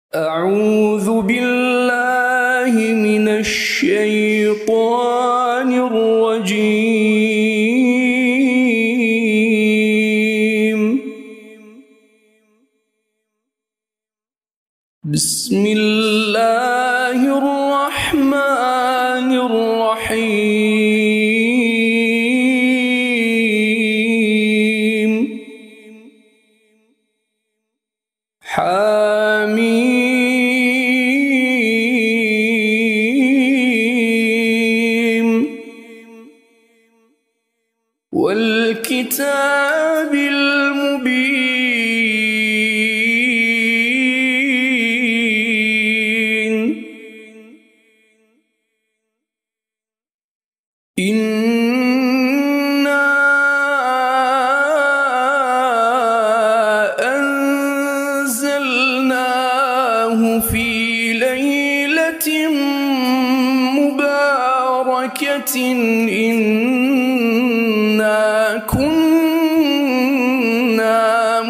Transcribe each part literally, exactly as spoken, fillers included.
أعوذ بالله من الشيطان الرجيم. بسم الله الرحمن الرحيم. حميم والكتاب المبين. إنا أنزلناه في ليلة مباركة إنا كنا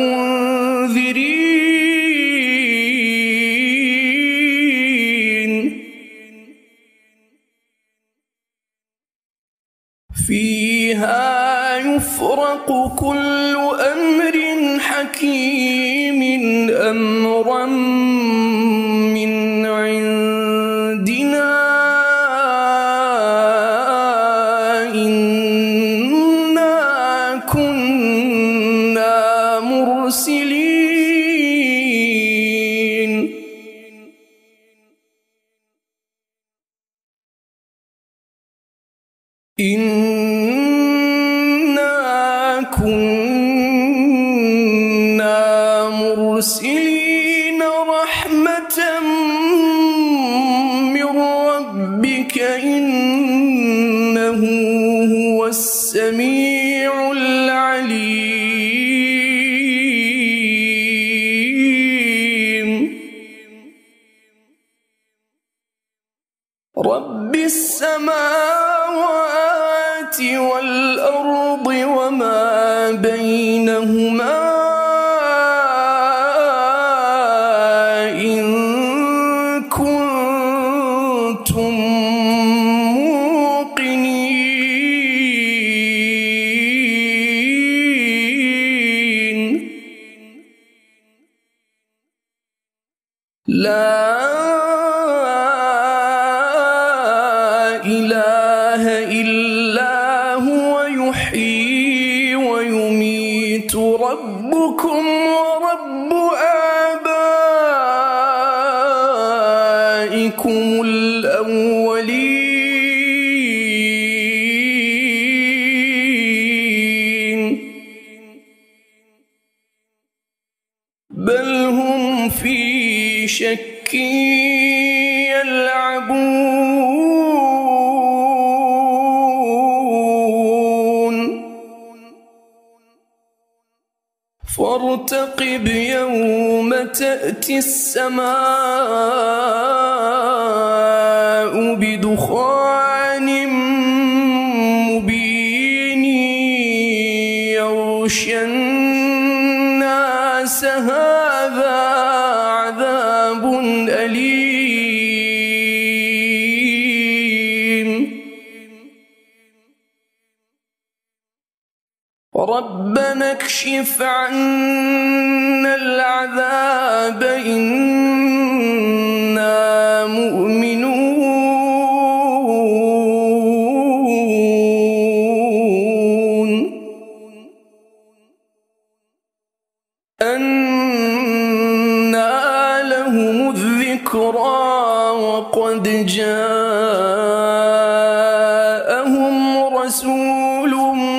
منذرين. فيها يفرق كل أمر حكيم أمرا من عندنا إنا كنا مرسلين. إنا كنا مرسلين رحمة من ربك إنه هو السميع العليم. رب السماوات والأرض وما بينهما إن كنتم موقنين. لا إله إلا هو يحيي ويميت ربكم ورب آبائكم الأولين. بل هم في شك يلعبون. فارتقب يوم تأتي السماء بدخان مبين يغشى الناس هذا عذاب أليم. ربنا اكشف عنا العذاب إنا مؤمنون. أنى لهم الذكرى وقد جاءهم رسول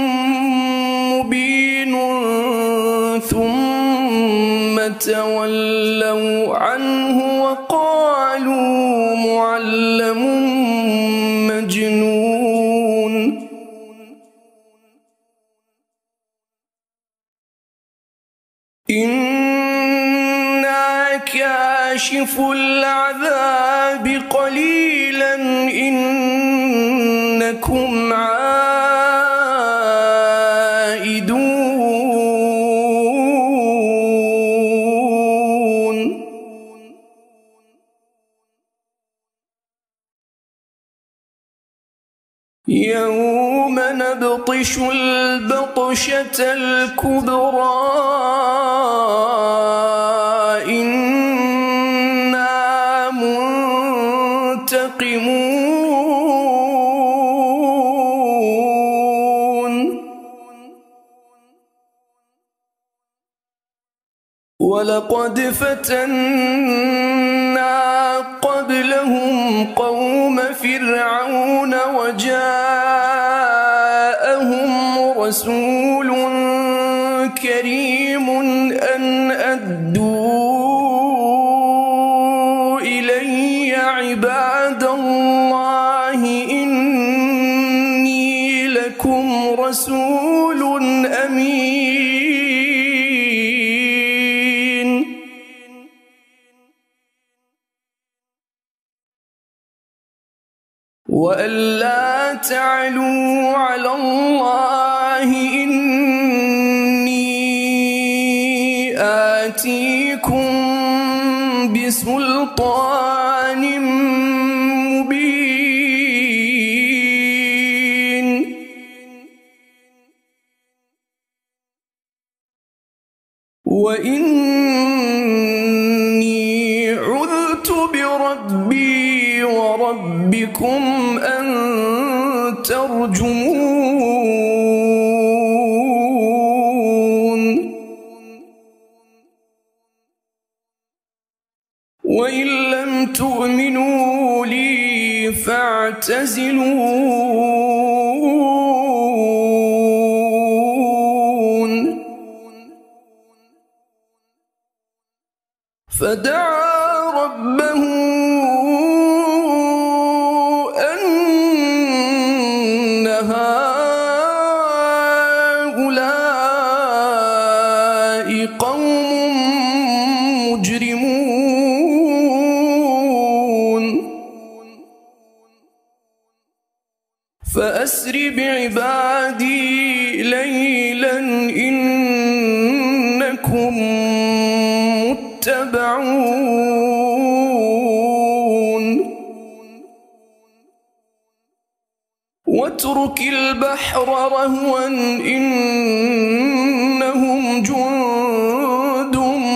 مبين ثم تولوا عنه وقالوا معلم مجنون. إنا كاشف العذاب قليلا إنكم عائدون. يوم نبطش البطشة الكبرى إنا منتقمون ولقد فتنا قبلهم قوم فرعون وجاءهم رسول كريم أن أدوا إلي عباد الله إني لكم رسول أمين وأن لا تعلوا على الله إني آتيكم بسلطان مبين وإني عذت بربي وربكم أن ترجمون وإن لم تؤمنوا لي فاعتزلون فدعا ربه أن هؤلاء قوم مجرمون فأسر بعبادي ليلا إنكم متبعون واترك البحر رهوا إنهم جند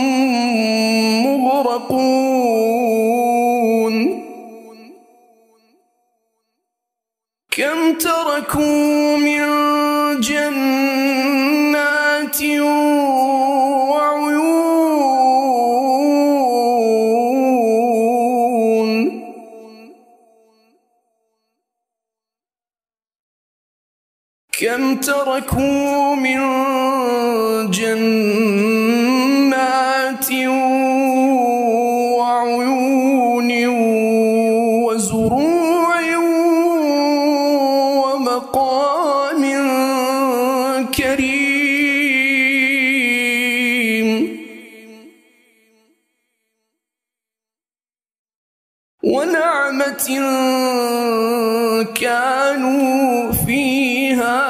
مغرقون كم تركوا من جنات وعيون كم تركوا من جنات وعيون وزروع ومقام كريم ونعمة كانوا فيها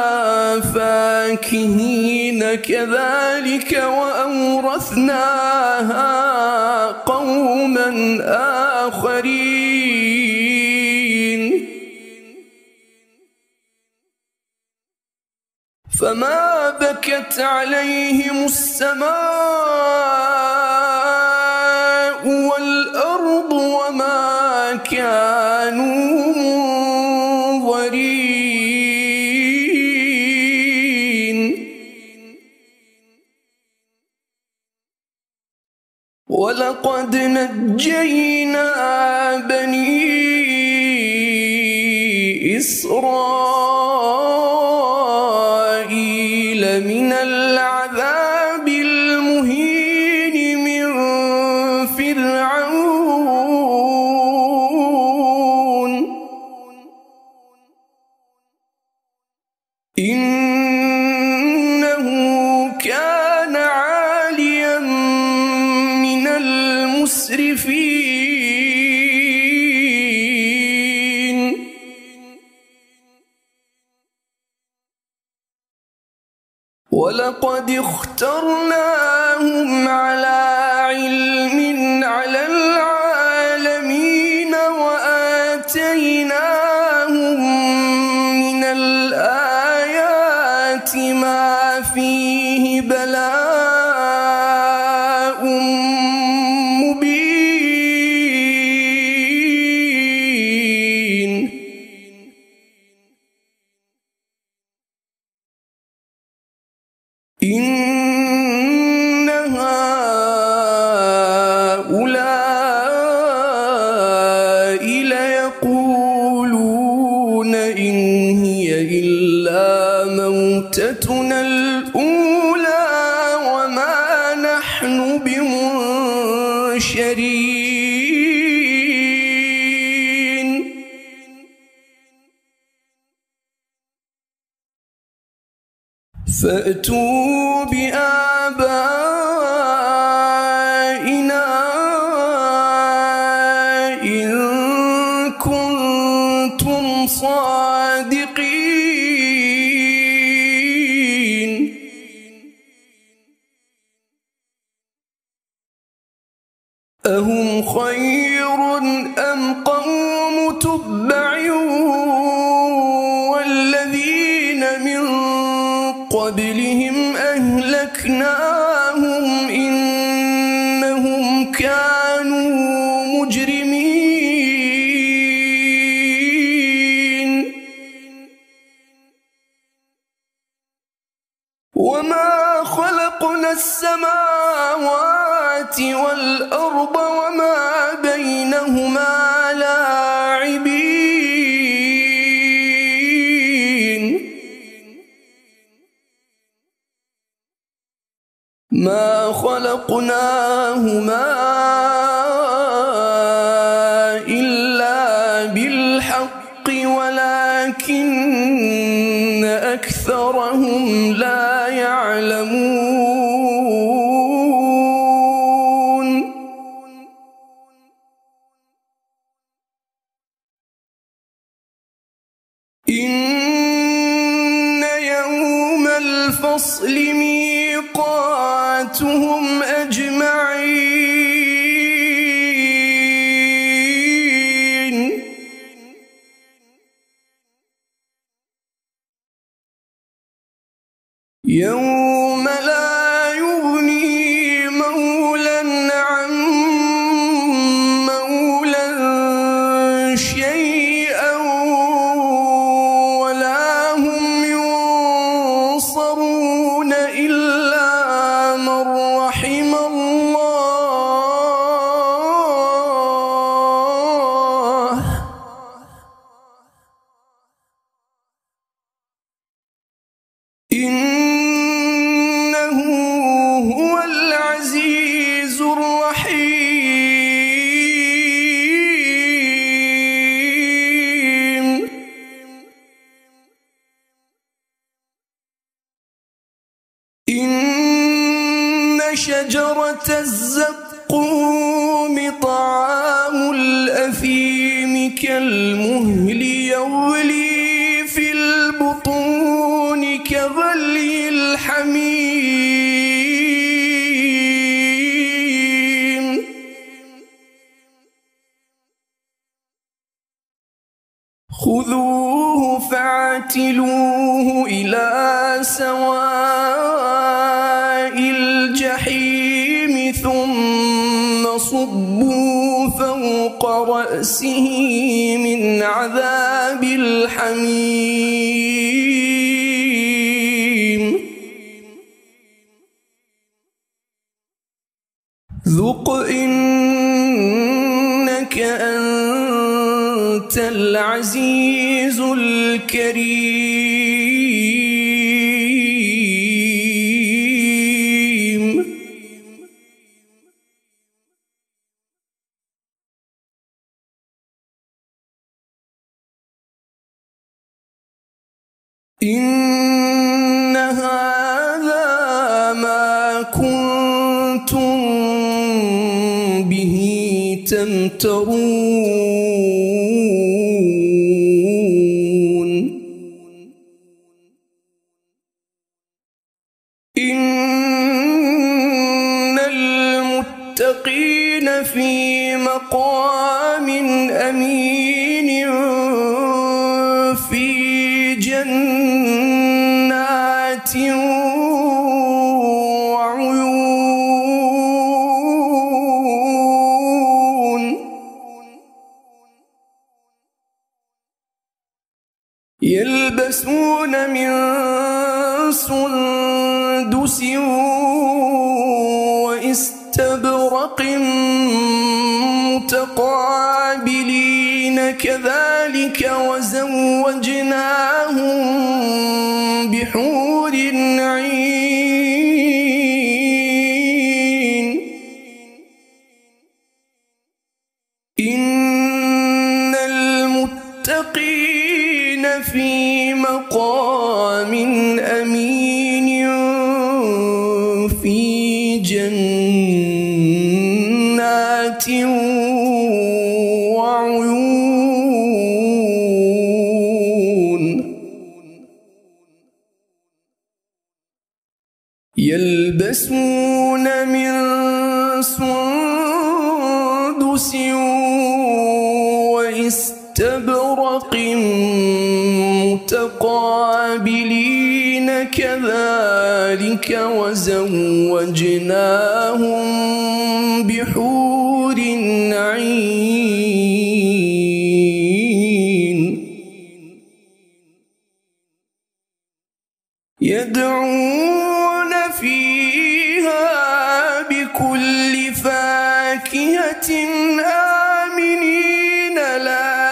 فاكهين كذلك وأورثناها قوما آخرين فما بكت عليهم السماء والأرض وما كانوا منظرين ولقد نجينا بني إسرائيل من العذاب المهين من فرعون إنه كان عاليا من المسرفين ولقد اخترناهم على علم على العالمين وآتيناهم من منشرين فأتوا بآبائنا إن كنتم صادقين أهم خير أم قوم تبع والذين من قبلهم أهلكناهم إنهم كانوا مجرمين وما خلقنا السماوات والأرض وما بينهما لاعبين ما خلقناهما إلا بالحق ولكن أكثرهم لا يعلمون إن يوم الفصل ميقاتهم أجمعين يوم لا يغني مولى عن مولى شيئا ولا هم ينصرون إلا من رحم الله إنه هو العزيز الرحيم إن شجرة الزقوم طعام الأثيم كالمهل يغلي في البطون كغلي الحميم خذوه فاعتلوه إلى سواء الجحيم ثم صبوا فوق رأسه من عذاب الحميم ذق إنك أنت العزيز الكريم إن هذا ما كنتم به تمترون إن المتقين في مقام أمين في جنات وعيون يلبسون من سندس واستبرق متقابلين كذلك وزوجناهم بحور عين المتقين في مقام أمين في جنات وعيون يلبسون من سندس واستبرق متقابلين كذلك وزوجناهم بحور عين يدعون فيها بكل فاكهة آمنين لا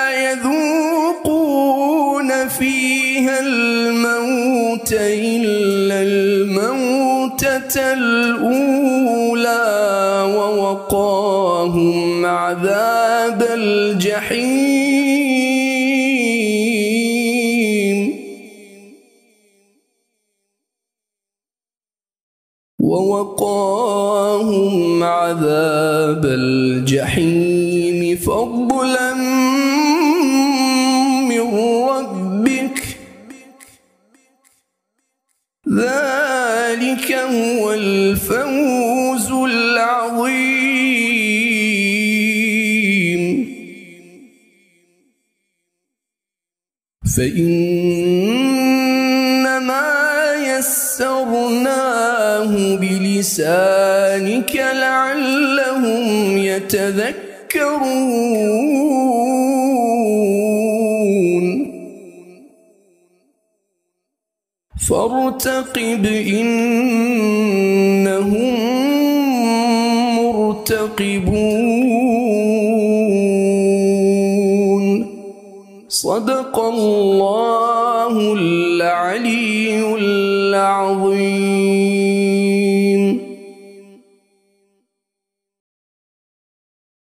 يذوقون فيها الموت إلا الموتة الأولى ووقاهم عذاب الجحيم ووقاهم عذاب الجحيم فضلا من ربك ذلك هو الفوز العظيم فإنما يسرناه بلسانك لعلهم يتذكرون فارتقب إنهم مرتقبون صدق الله العلي العظيم.